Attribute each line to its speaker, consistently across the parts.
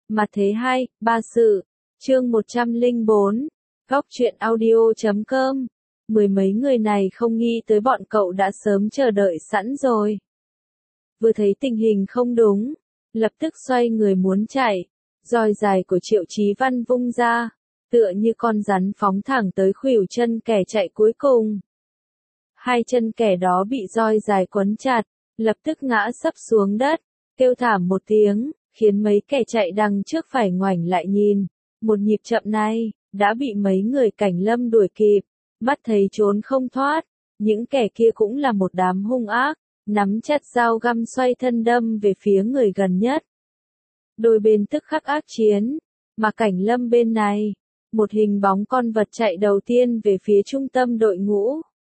Speaker 1: Mặt thế 2, ba sự. Chương 104. Góc truyện audio.com. Mười mấy người này không nghĩ tới bọn cậu đã sớm chờ đợi sẵn rồi. Vừa thấy tình hình không đúng, lập tức xoay người muốn chạy. Roi dài của Triệu Chí Văn vung ra, tựa như con rắn phóng thẳng tới khuỷu chân kẻ chạy cuối cùng. Hai chân kẻ đó bị roi dài quấn chặt, lập tức ngã sấp xuống đất, kêu thảm một tiếng, khiến mấy kẻ chạy đằng trước phải ngoảnh lại nhìn. Một nhịp chậm này, đã bị mấy người Cảnh Lâm đuổi kịp, mắt thấy trốn không thoát. Những kẻ kia cũng là một đám hung ác, nắm chặt dao găm xoay thân đâm về phía người gần nhất. Đôi bên tức khắc ác chiến, mà Cảnh Lâm bên này, một hình bóng con vật chạy đầu tiên về phía trung tâm đội ngũ.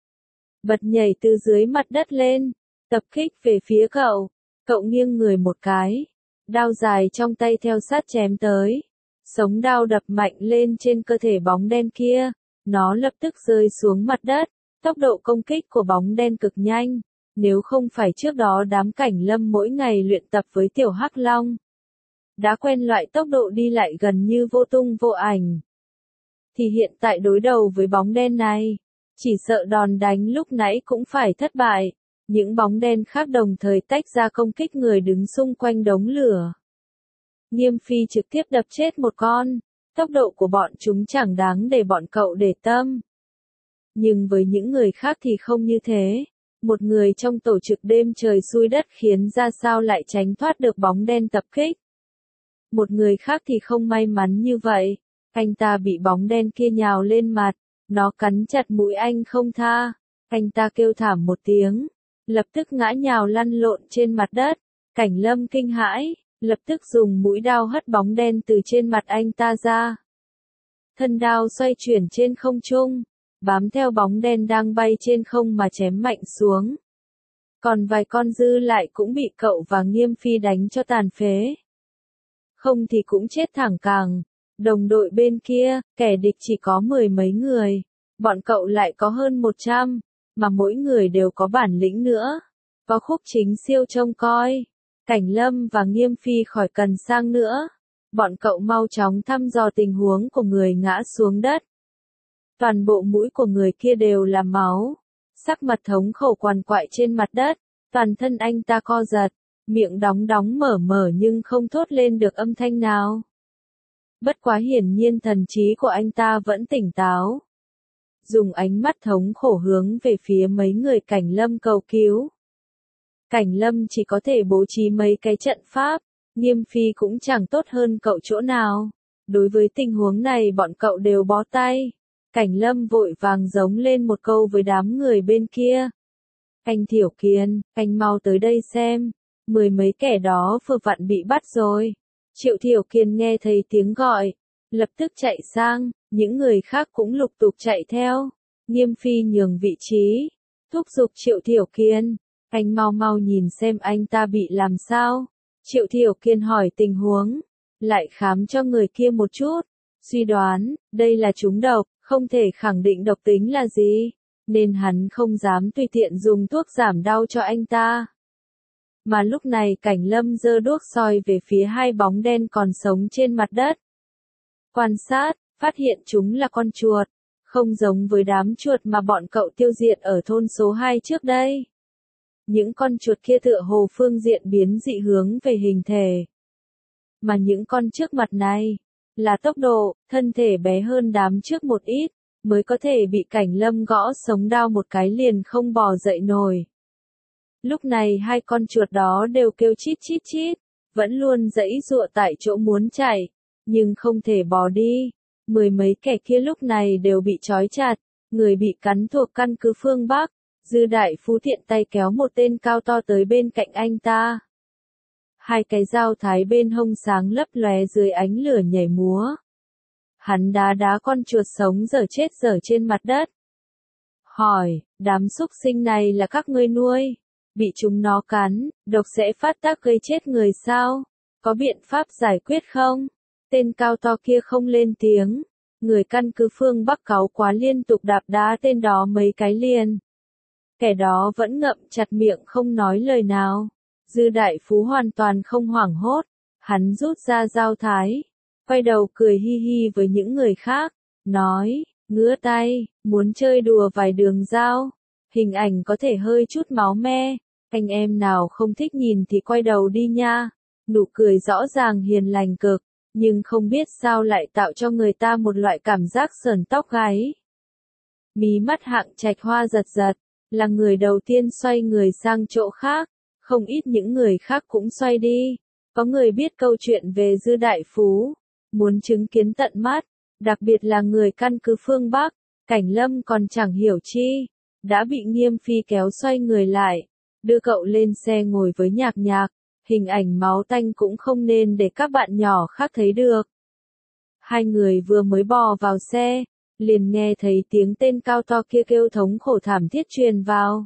Speaker 1: Bật nhảy từ dưới mặt đất lên, tập kích về phía cậu. Cậu nghiêng người một cái, đao dài trong tay theo sát chém tới. Sống đao đập mạnh lên trên cơ thể bóng đen kia, nó lập tức rơi xuống mặt đất. Tốc độ công kích của bóng đen cực nhanh, nếu không phải trước đó đám Cảnh Lâm mỗi ngày luyện tập với Tiểu Hắc Long, đã quen loại tốc độ đi lại gần như vô tung vô ảnh, thì hiện tại đối đầu với bóng đen này, chỉ sợ đòn đánh lúc nãy cũng phải thất bại. Những bóng đen khác đồng thời tách ra công kích người đứng xung quanh đống lửa. Nghiêm Phi trực tiếp đập chết một con, tốc độ của bọn chúng chẳng đáng để bọn cậu để tâm. Nhưng với những người khác thì không như thế. Một người trong tổ trực đêm trời xui đất khiến ra sao lại tránh thoát được bóng đen tập kích. Một người khác thì không may mắn như vậy, anh ta bị bóng đen kia nhào lên mặt, nó cắn chặt mũi anh không tha, anh ta kêu thảm một tiếng, lập tức ngã nhào lăn lộn trên mặt đất. Cảnh Lâm kinh hãi, lập tức dùng mũi đao hất bóng đen từ trên mặt anh ta ra. Thân đao xoay chuyển trên không trung, bám theo bóng đen đang bay trên không mà chém mạnh xuống. Còn vài con dư lại cũng bị cậu và Nghiêm Phi đánh cho tàn phế. Không thì cũng chết thẳng cẳng. Đồng đội bên kia, kẻ địch chỉ có mười mấy người, bọn cậu lại có hơn 100, mà mỗi người đều có bản lĩnh nữa. Có Khúc Chính Siêu trông coi, Cảnh Lâm và Nghiêm Phi khỏi cần sang nữa. Bọn cậu mau chóng thăm dò tình huống của người ngã xuống đất. Toàn bộ mũi của người kia đều là máu, sắc mặt thống khổ quằn quại trên mặt đất, toàn thân anh ta co giật, miệng đóng đóng mở mở nhưng không thốt lên được âm thanh nào. Bất quá hiển nhiên thần trí của anh ta vẫn tỉnh táo. Dùng ánh mắt thống khổ hướng về phía mấy người Cảnh Lâm cầu cứu. Cảnh Lâm chỉ có thể bố trí mấy cái trận pháp, Nghiêm Phi cũng chẳng tốt hơn cậu chỗ nào. Đối với tình huống này bọn cậu đều bó tay. Cảnh Lâm vội vàng giống lên một câu với đám người bên kia. Anh Thiểu Kiên, anh mau tới đây xem, mười mấy kẻ đó vừa vặn bị bắt rồi. Triệu Thiểu Kiên nghe thấy tiếng gọi, lập tức chạy sang, những người khác cũng lục tục chạy theo. Nghiêm Phi nhường vị trí, thúc giục Triệu Thiểu Kiên, anh mau mau nhìn xem anh ta bị làm sao. Triệu Thiểu Kiên hỏi tình huống, lại khám cho người kia một chút, suy đoán, đây là trúng độc, không thể khẳng định độc tính là gì, nên hắn không dám tùy tiện dùng thuốc giảm đau cho anh ta. Mà lúc này Cảnh Lâm giơ đuốc soi về phía hai bóng đen còn sống trên mặt đất. Quan sát, phát hiện chúng là con chuột, không giống với đám chuột mà bọn cậu tiêu diệt ở thôn số 2 trước đây. Những con chuột kia tựa hồ phương diện biến dị hướng về hình thể. Mà những con trước mặt này, là tốc độ, thân thể bé hơn đám trước một ít, mới có thể bị Cảnh Lâm gõ sống đao một cái liền không bò dậy nổi. Lúc này hai con chuột đó đều kêu chít chít chít, vẫn luôn giãy giụa tại chỗ muốn chạy, nhưng không thể bò đi. Mười mấy kẻ kia lúc này đều bị trói chặt, người bị cắn thuộc căn cứ phương Bắc. Dư Đại Phú tiện tay kéo một tên cao to tới bên cạnh anh ta. Hai cái dao thái bên hông sáng lấp lóe dưới ánh lửa nhảy múa. Hắn đá đá con chuột sống dở chết dở trên mặt đất. Hỏi, đám súc sinh này là các ngươi nuôi? Bị chúng nó cắn, độc sẽ phát tác gây chết người sao? Có biện pháp giải quyết không? Tên cao to kia không lên tiếng. Người căn cứ phương Bắc cáu quá liên tục đạp đá tên đó mấy cái liền. Kẻ đó vẫn ngậm chặt miệng không nói lời nào. Dư Đại Phú hoàn toàn không hoảng hốt. Hắn rút ra dao thái, quay đầu cười hi hi với những người khác, nói, ngứa tay, muốn chơi đùa vài đường dao, hình ảnh có thể hơi chút máu me, anh em nào không thích nhìn thì quay đầu đi nha. Nụ cười rõ ràng hiền lành cực, nhưng không biết sao lại tạo cho người ta một loại cảm giác sởn tóc gáy. Mí mắt Hạng Trạch Hoa giật giật, là người đầu tiên xoay người sang chỗ khác, không ít những người khác cũng xoay đi. Có người biết câu chuyện về Dư Đại Phú, muốn chứng kiến tận mắt, đặc biệt là người căn cứ phương Bắc, Cảnh Lâm còn chẳng hiểu chi, đã bị Nghiêm Phi kéo xoay người lại, đưa cậu lên xe ngồi với Nhạc Nhạc, hình ảnh máu tanh cũng không nên để các bạn nhỏ khác thấy được. Hai người vừa mới bò vào xe, liền nghe thấy tiếng tên cao to kia kêu thống khổ thảm thiết truyền vào.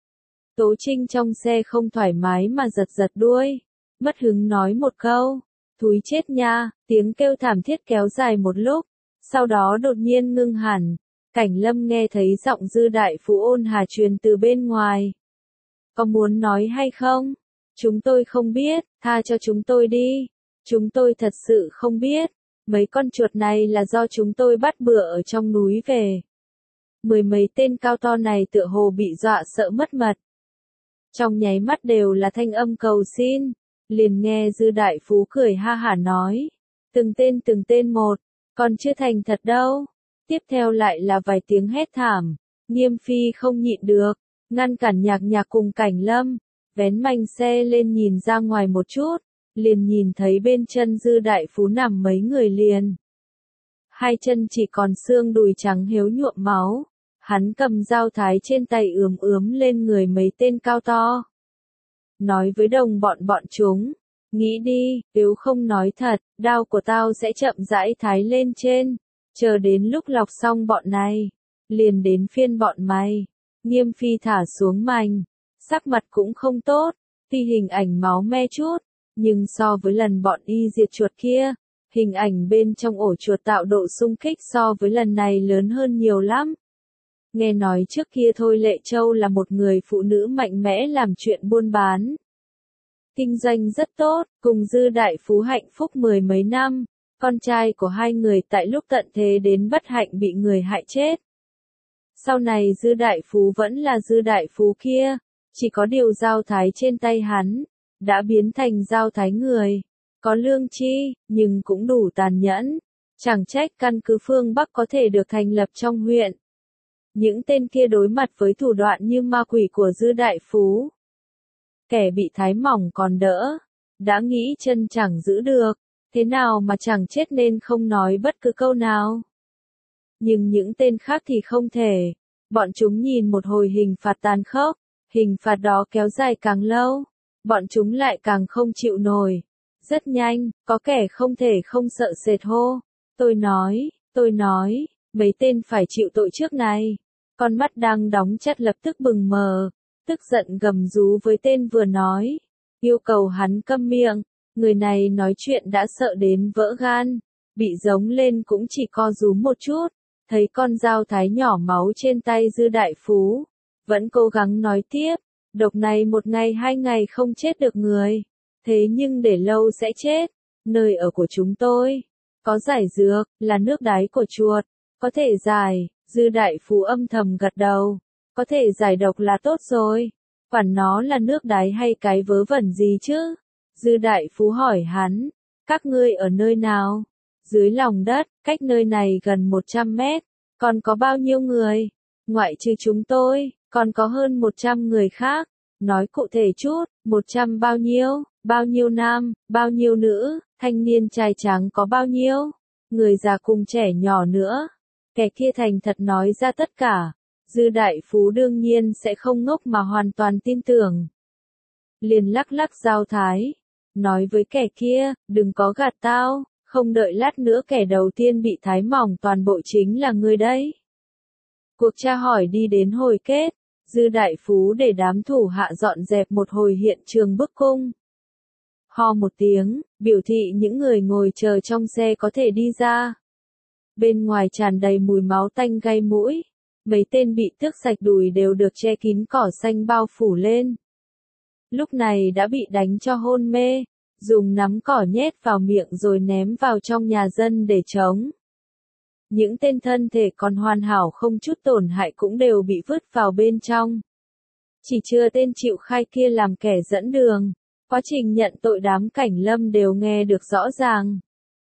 Speaker 1: Tố Trinh trong xe không thoải mái mà giật giật đuôi, mất hứng nói một câu, thúi chết nha, tiếng kêu thảm thiết kéo dài một lúc, sau đó đột nhiên ngưng hẳn, Cảnh Lâm nghe thấy giọng Dư Đại Phú ôn hà truyền từ bên ngoài. Có muốn nói hay không? Chúng tôi không biết, tha cho chúng tôi đi, chúng tôi thật sự không biết, mấy con chuột này là do chúng tôi bắt bừa ở trong núi về. Mười mấy tên cao to này tựa hồ bị dọa sợ mất mật. Trong nháy mắt đều là thanh âm cầu xin, liền nghe Dư Đại Phú cười ha hả nói, từng tên một, còn chưa thành thật đâu. Tiếp theo lại là vài tiếng hét thảm, Nghiêm Phi không nhịn được, ngăn cản Nhạc Nhạc cùng Cảnh Lâm, vén mành xe lên nhìn ra ngoài một chút, liền nhìn thấy bên chân Dư Đại Phú nằm mấy người liền. Hai chân chỉ còn xương đùi trắng héo nhuộm máu, hắn cầm dao thái trên tay ướm lên người mấy tên cao to. Nói với đồng bọn chúng, nghĩ đi, nếu không nói thật, đao của tao sẽ chậm rãi thái lên trên, chờ đến lúc lọc xong bọn này, liền đến phiên bọn mày. Nghiêm Phi thả xuống mành, sắc mặt cũng không tốt, tuy hình ảnh máu me chút, nhưng so với lần bọn y diệt chuột kia, hình ảnh bên trong ổ chuột tạo độ xung kích so với lần này lớn hơn nhiều lắm. Nghe nói trước kia Thôi Lệ Châu là một người phụ nữ mạnh mẽ làm chuyện buôn bán. Kinh doanh rất tốt, cùng Dư Đại Phú hạnh phúc mười mấy năm, con trai của hai người tại lúc tận thế đến bất hạnh bị người hại chết. Sau này Dư Đại Phú vẫn là Dư Đại Phú kia, chỉ có điều dao thái trên tay hắn, đã biến thành dao thái người, có lương tri, nhưng cũng đủ tàn nhẫn, chẳng trách căn cứ phương Bắc có thể được thành lập trong huyện. Những tên kia đối mặt với thủ đoạn như ma quỷ của Dư Đại Phú. Kẻ bị thái mỏng còn đỡ, đã nghĩ chân chẳng giữ được, thế nào mà chẳng chết nên không nói bất cứ câu nào. Nhưng những tên khác thì không thể, bọn chúng nhìn một hồi hình phạt tàn khốc, hình phạt đó kéo dài càng lâu, bọn chúng lại càng không chịu nổi. Rất nhanh, có kẻ không thể không sợ sệt hô, tôi nói, mấy tên phải chịu tội trước này. Con mắt đang đóng chặt lập tức bừng mờ, tức giận gầm rú với tên vừa nói, yêu cầu hắn câm miệng. Người này nói chuyện đã sợ đến vỡ gan, bị giống lên cũng chỉ co rúm một chút, thấy con dao thái nhỏ máu trên tay Dư Đại Phú, vẫn cố gắng nói tiếp, độc này một ngày hai ngày không chết được người, thế nhưng để lâu sẽ chết. Nơi ở của chúng tôi có giải dược, là nước đái của chuột, có thể giải. Dư Đại Phú âm thầm gật đầu, có thể giải độc là tốt rồi, quản nó là nước đái hay cái vớ vẩn gì chứ. Dư Đại Phú hỏi hắn, các ngươi ở nơi nào? Dưới lòng đất, cách nơi này gần 100 mét, còn có bao nhiêu người? Ngoại trừ chúng tôi, còn có hơn 100 người khác. Nói cụ thể chút, 100 bao nhiêu nam, bao nhiêu nữ, thanh niên trai trắng có bao nhiêu, người già cùng trẻ nhỏ nữa. Kẻ kia thành thật nói ra tất cả, Dư Đại Phú đương nhiên sẽ không ngốc mà hoàn toàn tin tưởng. Liền lắc dao thái, nói với kẻ kia, đừng có gạt tao, không đợi lát nữa kẻ đầu tiên bị thái mỏng toàn bộ chính là ngươi đấy. Cuộc tra hỏi đi đến hồi kết, Dư Đại Phú để đám thủ hạ dọn dẹp một hồi hiện trường bức cung. Ho một tiếng, biểu thị những người ngồi chờ trong xe có thể đi ra. Bên ngoài tràn đầy mùi máu tanh gai mũi, mấy tên bị tước sạch đùi đều được che kín cỏ xanh bao phủ lên. Lúc này đã bị đánh cho hôn mê, dùng nắm cỏ nhét vào miệng rồi ném vào trong nhà dân để chống. Những tên thân thể còn hoàn hảo không chút tổn hại cũng đều bị vứt vào bên trong. Chỉ chưa tên chịu khai kia làm kẻ dẫn đường. Quá trình nhận tội đám Cảnh Lâm đều nghe được rõ ràng.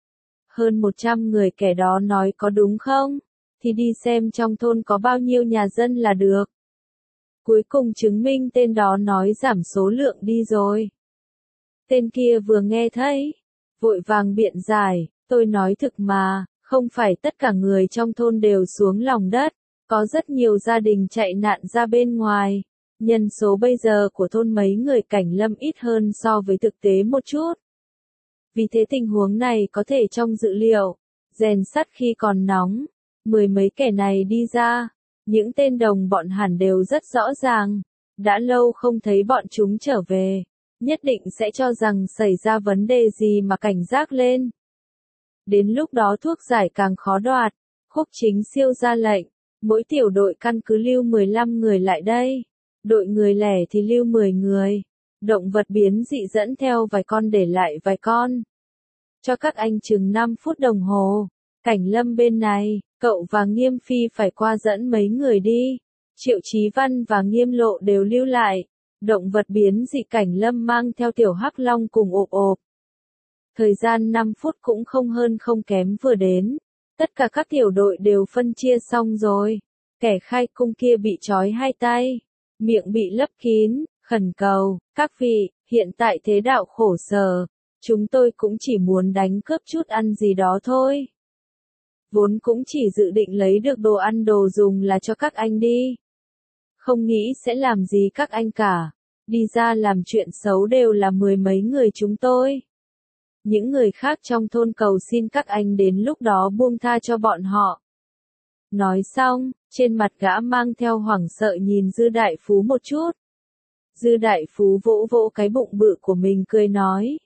Speaker 1: Hơn 100 người kẻ đó nói có đúng không? Thì đi xem trong thôn có bao nhiêu nhà dân là được. Cuối cùng chứng minh tên đó nói giảm số lượng đi rồi. Tên kia vừa nghe thấy, vội vàng biện giải, tôi nói thực mà, không phải tất cả người trong thôn đều xuống lòng đất, có rất nhiều gia đình chạy nạn ra bên ngoài. Nhân số bây giờ của thôn mấy người Cảnh Lâm ít hơn so với thực tế một chút. Vì thế tình huống này có thể trong dự liệu, rèn sắt khi còn nóng, 10 mấy kẻ này đi ra, những tên đồng bọn hẳn đều rất rõ ràng, đã lâu không thấy bọn chúng trở về, nhất định sẽ cho rằng xảy ra vấn đề gì mà cảnh giác lên. Đến lúc đó thuốc giải càng khó đoạt, Khúc Chính Siêu ra lệnh, mỗi tiểu đội căn cứ lưu 15 người lại đây, đội người lẻ thì lưu 10 người, động vật biến dị dẫn theo vài con để lại vài con. Cho các anh chừng 5 phút đồng hồ, Cảnh Lâm bên này, cậu và Nghiêm Phi phải qua dẫn mấy người đi, Triệu Chí Văn và Nghiêm Lộ đều lưu lại, động vật biến dị Cảnh Lâm mang theo Tiểu Hắc Long cùng ộp ộp. Thời gian 5 phút cũng không hơn không kém vừa đến, tất cả các tiểu đội đều phân chia xong rồi, kẻ khai cung kia bị trói hai tay, miệng bị lấp kín, khẩn cầu, các vị, hiện tại thế đạo khổ sở, chúng tôi cũng chỉ muốn đánh cướp chút ăn gì đó thôi. Vốn cũng chỉ dự định lấy được đồ ăn đồ dùng là cho các anh đi. Không nghĩ sẽ làm gì các anh cả, đi ra làm chuyện xấu đều là 10 mấy người chúng tôi. Những người khác trong thôn cầu xin các anh đến lúc đó buông tha cho bọn họ. Nói xong, trên mặt gã mang theo hoảng sợ nhìn Dư Đại Phú một chút. Dư Đại Phú vỗ vỗ cái bụng bự của mình cười nói.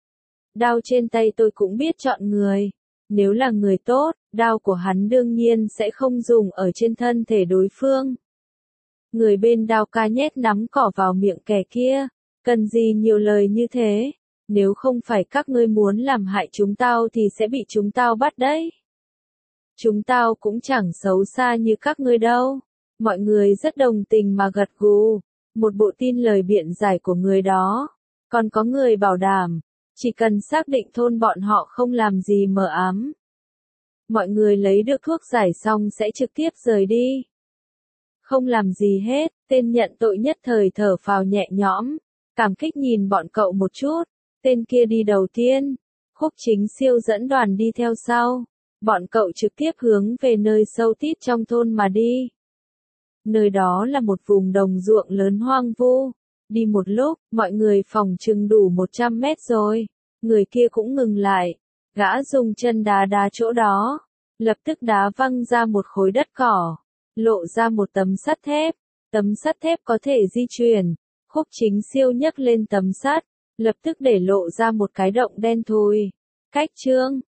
Speaker 1: Đao trên tay tôi cũng biết chọn người. Nếu là người tốt, đao của hắn đương nhiên sẽ không dùng ở trên thân thể đối phương. Người bên đao ca nhét nắm cỏ vào miệng kẻ kia. Cần gì nhiều lời như thế? Nếu không phải các ngươi muốn làm hại chúng tao thì sẽ bị chúng tao bắt đấy. Chúng tao cũng chẳng xấu xa như các ngươi đâu. Mọi người rất đồng tình mà gật gù. Một bộ tin lời biện giải của người đó. Còn có người bảo đảm, chỉ cần xác định thôn bọn họ không làm gì mờ ám. Mọi người lấy được thuốc giải xong sẽ trực tiếp rời đi. Không làm gì hết, tên nhận tội nhất thời thở phào nhẹ nhõm. Cảm kích nhìn bọn cậu một chút. Tên kia đi đầu tiên. Khúc Chính Siêu dẫn đoàn đi theo sau. Bọn cậu trực tiếp hướng về nơi sâu tít trong thôn mà đi. Nơi đó là một vùng đồng ruộng lớn hoang vu. Đi một lúc, mọi người phòng chừng đủ 100 mét rồi. Người kia cũng ngừng lại. Gã dùng chân đá đá chỗ đó. Lập tức đá văng ra một khối đất cỏ. Lộ ra một tấm sắt thép. Tấm sắt thép có thể di chuyển. Khúc Chính Siêu nhấc lên tấm sắt. Lập tức để lộ ra một cái động đen thui. Cách chương